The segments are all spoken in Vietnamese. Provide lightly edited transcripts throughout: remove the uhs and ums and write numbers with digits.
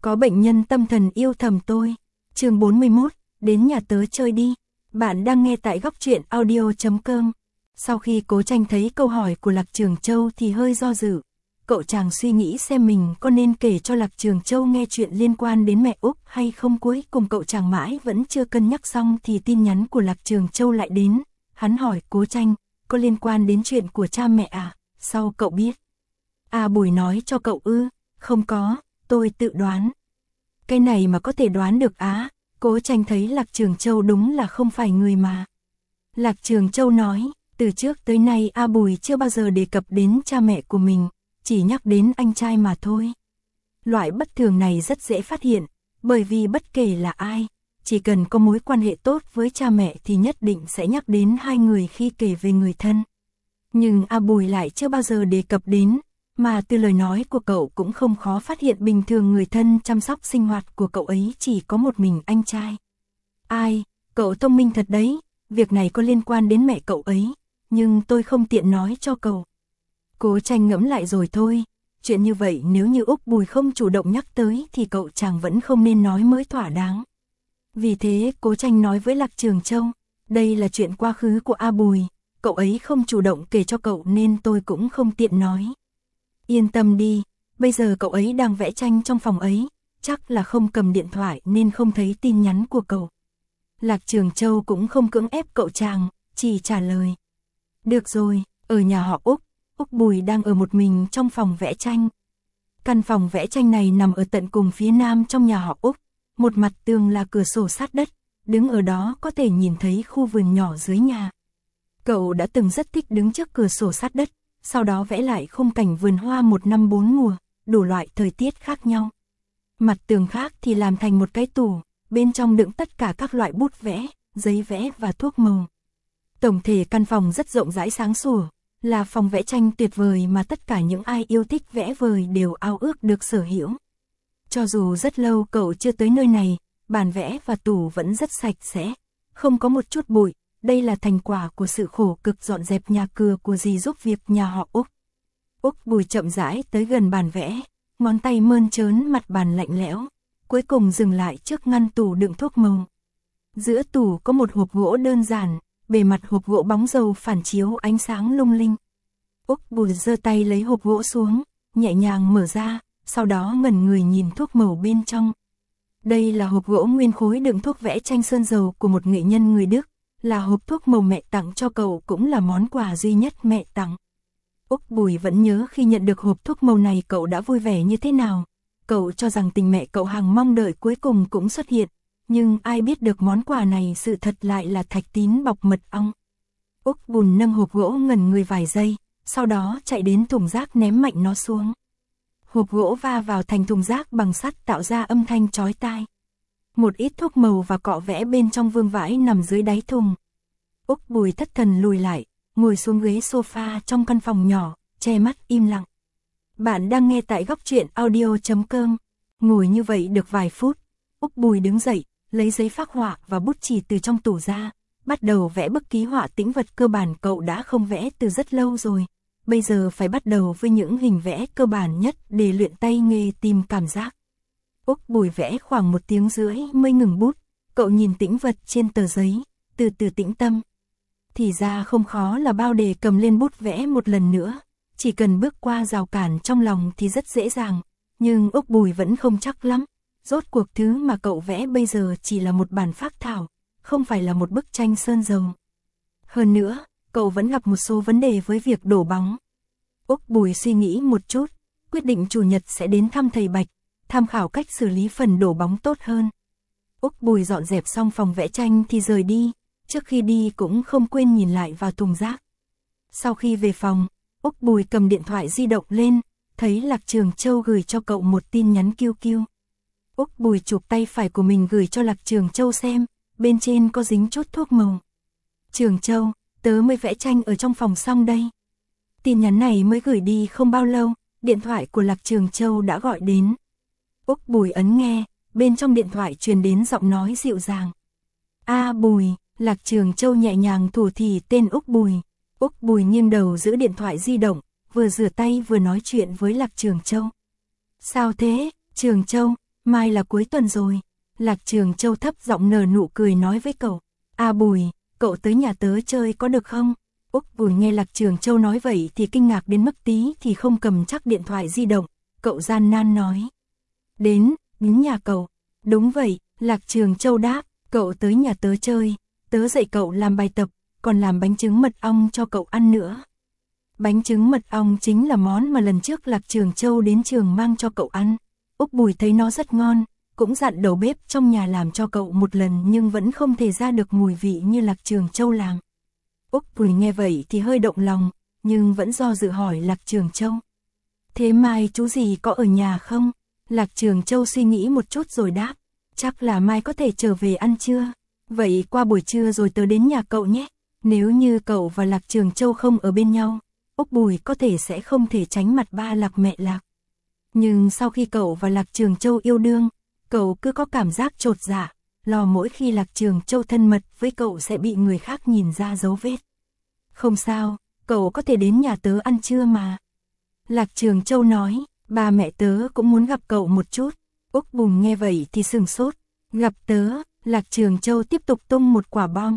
Có bệnh nhân tâm thần yêu thầm tôi. Chương 41, đến nhà tớ chơi đi. Bạn đang nghe tại góc truyện audio.com. Sau khi Cố Tranh thấy câu hỏi của Lạc Trường Châu thì hơi do dự. Cậu chàng suy nghĩ xem mình có nên kể cho Lạc Trường Châu nghe chuyện liên quan đến mẹ Úc hay không. Cuối cùng cậu chàng mãi vẫn chưa cân nhắc xong thì tin nhắn của Lạc Trường Châu lại đến. Hắn hỏi Cố Tranh, có liên quan đến chuyện của cha mẹ à? Sao cậu biết? À, Bùi nói cho cậu ư? Không có, tôi tự đoán. Cái này mà có thể đoán được á? Cố Tranh thấy Lạc Trường Châu đúng là không phải người mà. Lạc Trường Châu nói, từ trước tới nay A Bùi chưa bao giờ đề cập đến cha mẹ của mình, chỉ nhắc đến anh trai mà thôi. Loại bất thường này rất dễ phát hiện, bởi vì bất kể là ai, chỉ cần có mối quan hệ tốt với cha mẹ thì nhất định sẽ nhắc đến hai người khi kể về người thân. Nhưng A Bùi lại chưa bao giờ đề cập đến, mà từ lời nói của cậu cũng không khó phát hiện bình thường người thân chăm sóc sinh hoạt của cậu ấy chỉ có một mình anh trai. Ai, cậu thông minh thật đấy, việc này có liên quan đến mẹ cậu ấy, nhưng tôi không tiện nói cho cậu. Cố Tranh ngẫm lại rồi thôi, chuyện như vậy nếu như Úc Bùi không chủ động nhắc tới thì cậu chàng vẫn không nên nói mới thỏa đáng. Vì thế Cố Tranh nói với Lạc Trường Châu, đây là chuyện quá khứ của A Bùi, cậu ấy không chủ động kể cho cậu nên tôi cũng không tiện nói. Yên tâm đi, bây giờ cậu ấy đang vẽ tranh trong phòng ấy, chắc là không cầm điện thoại nên không thấy tin nhắn của cậu. Lạc Trường Châu cũng không cưỡng ép cậu chàng, chỉ trả lời. Được rồi, ở nhà họ Úc Bùi đang ở một mình trong phòng vẽ tranh. Căn phòng vẽ tranh này nằm ở tận cùng phía nam trong nhà họ Úc, một mặt tường là cửa sổ sát đất, đứng ở đó có thể nhìn thấy khu vườn nhỏ dưới nhà. Cậu đã từng rất thích đứng trước cửa sổ sát đất, sau đó vẽ lại khung cảnh vườn hoa một năm bốn mùa, đủ loại thời tiết khác nhau. Mặt tường khác thì làm thành một cái tủ, bên trong đựng tất cả các loại bút vẽ, giấy vẽ và thuốc màu. Tổng thể căn phòng rất rộng rãi sáng sủa, là phòng vẽ tranh tuyệt vời mà tất cả những ai yêu thích vẽ vời đều ao ước được sở hữu. Cho dù rất lâu cậu chưa tới nơi này, bàn vẽ và tủ vẫn rất sạch sẽ, không có một chút bụi. Đây là thành quả của sự khổ cực dọn dẹp nhà cửa của dì giúp việc nhà họ Úc. Úc Bùi chậm rãi tới gần bàn vẽ, ngón tay mơn trớn mặt bàn lạnh lẽo, cuối cùng dừng lại trước ngăn tủ đựng thuốc màu. Giữa tủ có một hộp gỗ đơn giản, bề mặt hộp gỗ bóng dầu phản chiếu ánh sáng lung linh. Úc Bùi giơ tay lấy hộp gỗ xuống, nhẹ nhàng mở ra, sau đó ngẩn người nhìn thuốc màu bên trong. Đây là hộp gỗ nguyên khối đựng thuốc vẽ tranh sơn dầu của một nghệ nhân người Đức. Là hộp thuốc màu mẹ tặng cho cậu, cũng là món quà duy nhất mẹ tặng. Úc Bùi vẫn nhớ khi nhận được hộp thuốc màu này cậu đã vui vẻ như thế nào. Cậu cho rằng tình mẹ cậu hàng mong đợi cuối cùng cũng xuất hiện, nhưng ai biết được món quà này sự thật lại là thạch tín bọc mật ong. Úc Bùi nâng hộp gỗ ngẩn người vài giây, sau đó chạy đến thùng rác ném mạnh nó xuống. Hộp gỗ va vào thành thùng rác bằng sắt tạo ra âm thanh chói tai. Một ít thuốc màu và cọ vẽ bên trong vương vãi nằm dưới đáy thùng. Úc Bùi thất thần lùi lại, ngồi xuống ghế sofa trong căn phòng nhỏ, che mắt im lặng. Bạn đang nghe tại góc truyện audio.com. Ngồi như vậy được vài phút, Úc Bùi đứng dậy, lấy giấy phác họa và bút chì từ trong tủ ra, bắt đầu vẽ bức ký họa tĩnh vật cơ bản cậu đã không vẽ từ rất lâu rồi. Bây giờ phải bắt đầu với những hình vẽ cơ bản nhất để luyện tay nghề tìm cảm giác. Úc Bùi vẽ khoảng 1 tiếng rưỡi mới ngừng bút, cậu nhìn tĩnh vật trên tờ giấy, từ từ tĩnh tâm. Thì ra không khó là bao để cầm lên bút vẽ một lần nữa, chỉ cần bước qua rào cản trong lòng thì rất dễ dàng, nhưng Úc Bùi vẫn không chắc lắm. Rốt cuộc thứ mà cậu vẽ bây giờ chỉ là một bản phác thảo, không phải là một bức tranh sơn dầu. Hơn nữa, cậu vẫn gặp một số vấn đề với việc đổ bóng. Úc Bùi suy nghĩ một chút, quyết định chủ nhật sẽ đến thăm thầy Bạch, tham khảo cách xử lý phần đổ bóng tốt hơn. Úc Bùi dọn dẹp xong phòng vẽ tranh thì rời đi, trước khi đi cũng không quên nhìn lại vào thùng rác. Sau khi về phòng, Úc Bùi cầm điện thoại di động lên, thấy Lạc Trường Châu gửi cho cậu một tin nhắn QQ. Úc Bùi chụp tay phải của mình gửi cho Lạc Trường Châu xem, bên trên có dính chút thuốc màu. Trường Châu, tớ mới vẽ tranh ở trong phòng xong đây. Tin nhắn này mới gửi đi không bao lâu, điện thoại của Lạc Trường Châu đã gọi đến. Úc Bùi ấn nghe, bên trong điện thoại truyền đến giọng nói dịu dàng. A Bùi, Lạc Trường Châu nhẹ nhàng thủ thỉ tên Úc Bùi. Úc Bùi nghiêng đầu giữ điện thoại di động, vừa rửa tay vừa nói chuyện với Lạc Trường Châu. Sao thế, Trường Châu, mai là cuối tuần rồi. Lạc Trường Châu thấp giọng nở nụ cười nói với cậu. A Bùi, cậu tới nhà tớ chơi có được không? Úc Bùi nghe Lạc Trường Châu nói vậy thì kinh ngạc đến mức tí thì không cầm chắc điện thoại di động. Cậu gian nan nói. Đến nhà cậu. Đúng vậy, Lạc Trường Châu đáp. Cậu tới nhà tớ chơi, tớ dạy cậu làm bài tập, còn làm bánh trứng mật ong cho cậu ăn nữa. Bánh trứng mật ong chính là món mà lần trước Lạc Trường Châu đến trường mang cho cậu ăn. Úc Bùi thấy nó rất ngon, cũng dặn đầu bếp trong nhà làm cho cậu một lần nhưng vẫn không thể ra được mùi vị như Lạc Trường Châu làm. Úc Bùi nghe vậy thì hơi động lòng, nhưng vẫn do dự hỏi Lạc Trường Châu. Thế mai chú gì có ở nhà không? Lạc Trường Châu suy nghĩ một chút rồi đáp. Chắc là mai có thể trở về ăn trưa. Vậy qua buổi trưa rồi tớ đến nhà cậu nhé. Nếu như cậu và Lạc Trường Châu không ở bên nhau, Úc Bùi có thể sẽ không thể tránh mặt ba Lạc mẹ Lạc. Nhưng sau khi cậu và Lạc Trường Châu yêu đương, cậu cứ có cảm giác chột dạ, lo mỗi khi Lạc Trường Châu thân mật với cậu sẽ bị người khác nhìn ra dấu vết. Không sao, cậu có thể đến nhà tớ ăn trưa mà. Lạc Trường Châu nói, ba mẹ tớ cũng muốn gặp cậu một chút. Úc Bùi nghe vậy thì sửng sốt. Gặp tớ, Lạc Trường Châu tiếp tục tung một quả bom.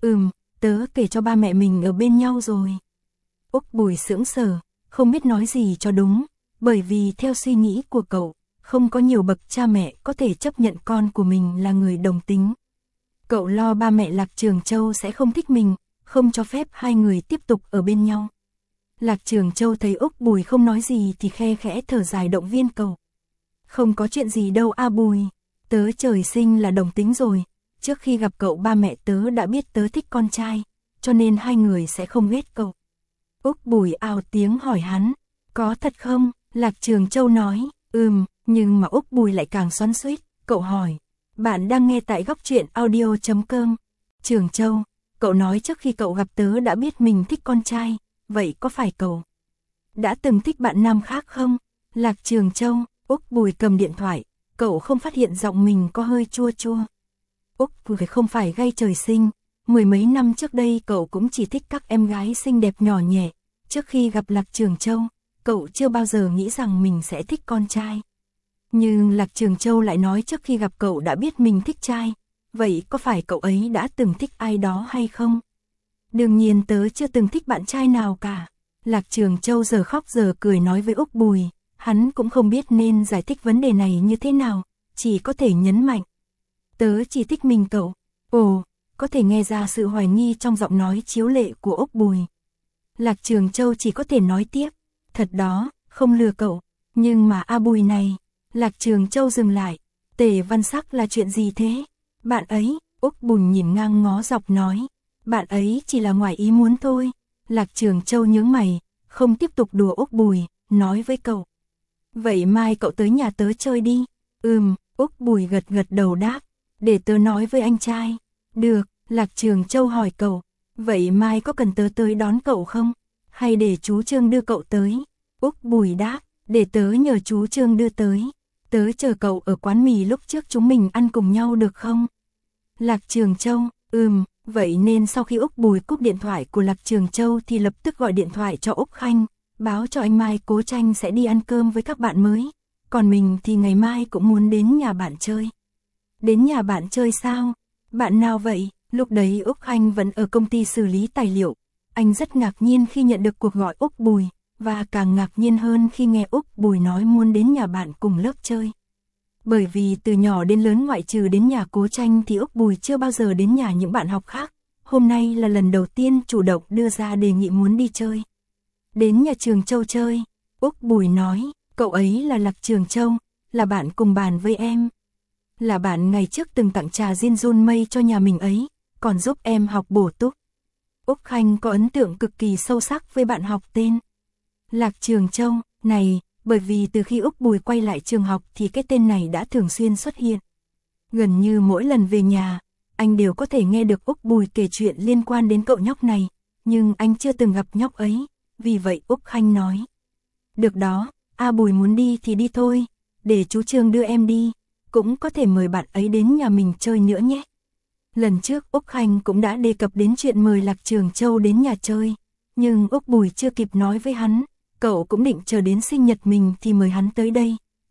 Tớ kể cho ba mẹ mình ở bên nhau rồi. Úc Bùi sững sờ, không biết nói gì cho đúng, bởi vì theo suy nghĩ của cậu, không có nhiều bậc cha mẹ có thể chấp nhận con của mình là người đồng tính. Cậu lo ba mẹ Lạc Trường Châu sẽ không thích mình, không cho phép hai người tiếp tục ở bên nhau. Lạc Trường Châu thấy Úc Bùi không nói gì thì khe khẽ thở dài động viên cậu. Không có chuyện gì đâu A Bùi, tớ trời sinh là đồng tính rồi, trước khi gặp cậu ba mẹ tớ đã biết tớ thích con trai, cho nên hai người sẽ không ghét cậu. Úc Bùi ào tiếng hỏi hắn, có thật không? Lạc Trường Châu nói, nhưng mà Úc Bùi lại càng xoắn xuýt, cậu hỏi, bạn đang nghe tại góc truyện audio.com. Trường Châu, cậu nói trước khi cậu gặp tớ đã biết mình thích con trai, vậy có phải cậu đã từng thích bạn nam khác không? Lạc Trường Châu, Úc Bùi cầm điện thoại, cậu không phát hiện giọng mình có hơi chua chua. Úc Bùi không phải gay trời sinh, mười mấy năm trước đây cậu cũng chỉ thích các em gái xinh đẹp nhỏ nhẹ. Trước khi gặp Lạc Trường Châu, cậu chưa bao giờ nghĩ rằng mình sẽ thích con trai. Nhưng Lạc Trường Châu lại nói trước khi gặp cậu đã biết mình thích trai, vậy có phải cậu ấy đã từng thích ai đó hay không? Đương nhiên tớ chưa từng thích bạn trai nào cả. Lạc Trường Châu giờ khóc giờ cười nói với Úc Bùi, hắn cũng không biết nên giải thích vấn đề này như thế nào, chỉ có thể nhấn mạnh. Tớ chỉ thích mình cậu. Ồ, có thể nghe ra sự hoài nghi trong giọng nói chiếu lệ của Úc Bùi. Lạc Trường Châu chỉ có thể nói tiếp, thật đó, không lừa cậu, nhưng mà A Bùi này. Lạc Trường Châu dừng lại, Tề Văn Sắc là chuyện gì thế? Bạn ấy, Úc Bùi nhìn ngang ngó dọc nói, bạn ấy chỉ là ngoài ý muốn thôi. Lạc Trường Châu nhướng mày, không tiếp tục đùa Úc Bùi, nói với cậu. Vậy mai cậu tới nhà tớ chơi đi. Úc Bùi gật gật đầu đáp, để tớ nói với anh trai. Được, Lạc Trường Châu hỏi cậu, vậy mai có cần tớ tới đón cậu không? Hay để chú Trương đưa cậu tới? Úc Bùi đáp, để tớ nhờ chú Trương đưa tới. Tớ chờ cậu ở quán mì lúc trước chúng mình ăn cùng nhau được không? Lạc Trường Châu, vậy nên sau khi Úc Bùi cúp điện thoại của Lạc Trường Châu thì lập tức gọi điện thoại cho Úc Khanh, báo cho anh mai Cố Tranh sẽ đi ăn cơm với các bạn mới, còn mình thì ngày mai cũng muốn đến nhà bạn chơi. Đến nhà bạn chơi sao? Bạn nào vậy? Lúc đấy Úc Khanh vẫn ở công ty xử lý tài liệu, anh rất ngạc nhiên khi nhận được cuộc gọi Úc Bùi, và càng ngạc nhiên hơn khi nghe Úc Bùi nói muốn đến nhà bạn cùng lớp chơi. Bởi vì từ nhỏ đến lớn ngoại trừ đến nhà Cố Tranh thì Úc Bùi chưa bao giờ đến nhà những bạn học khác, hôm nay là lần đầu tiên chủ động đưa ra đề nghị muốn đi chơi. Đến nhà Trường Châu chơi, Úc Bùi nói, cậu ấy là Lạc Trường Châu, là bạn cùng bàn với em. Là bạn ngày trước từng tặng trà Jinjun mây cho nhà mình ấy, còn giúp em học bổ túc. Úc Khanh có ấn tượng cực kỳ sâu sắc với bạn học tên Lạc Trường Châu này, bởi vì từ khi Úc Bùi quay lại trường học thì cái tên này đã thường xuyên xuất hiện. Gần như mỗi lần về nhà, anh đều có thể nghe được Úc Bùi kể chuyện liên quan đến cậu nhóc này, nhưng anh chưa từng gặp nhóc ấy, vì vậy Úc Khanh nói. Được đó, A Bùi muốn đi thì đi thôi, để chú Trương đưa em đi, cũng có thể mời bạn ấy đến nhà mình chơi nữa nhé. Lần trước Úc Khanh cũng đã đề cập đến chuyện mời Lạc Trường Châu đến nhà chơi, nhưng Úc Bùi chưa kịp nói với hắn, cậu cũng định chờ đến sinh nhật mình thì mời hắn tới đây,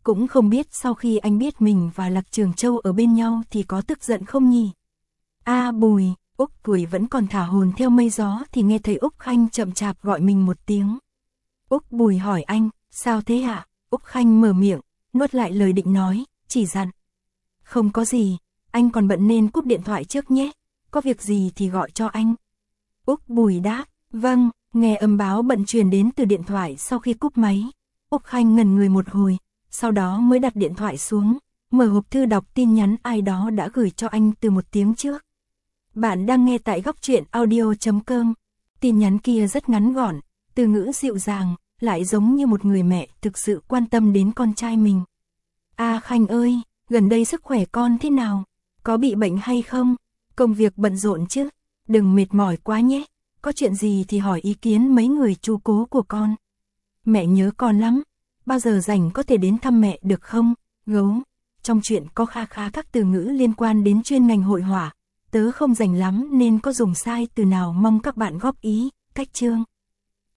Cũng không biết sau khi anh biết mình và Lạc Trường Châu ở bên nhau thì có tức giận không nhỉ? Bùi, Úc Bùi vẫn còn thả hồn theo mây gió thì nghe thấy Úc Khanh chậm chạp gọi mình một tiếng. Úc Bùi hỏi anh, sao thế ạ? Úc Khanh mở miệng, nuốt lại lời định nói, chỉ dặn. Không có gì, anh còn bận nên cúp điện thoại trước nhé, có việc gì thì gọi cho anh. Úc Bùi đáp, vâng, nghe âm báo bận truyền đến từ điện thoại sau khi cúp máy. Úc Khanh ngẩn người một hồi, sau đó mới đặt điện thoại xuống, mở hộp thư đọc tin nhắn ai đó đã gửi cho anh từ một tiếng trước. Bạn đang nghe tại góc truyện audio.com. Tin nhắn kia rất ngắn gọn, từ ngữ dịu dàng, lại giống như một người mẹ thực sự quan tâm đến con trai mình. Khanh ơi, gần đây sức khỏe con thế nào? Có bị bệnh hay không? Công việc bận rộn chứ? Đừng mệt mỏi quá nhé, có chuyện gì thì hỏi ý kiến mấy người chú cố của con. Mẹ nhớ con lắm, bao giờ rảnh có thể đến thăm mẹ được không? Gấu, trong chuyện có khá các từ ngữ liên quan đến chuyên ngành hội họa, tớ không rành lắm nên có dùng sai từ nào mong các bạn góp ý. Cách chương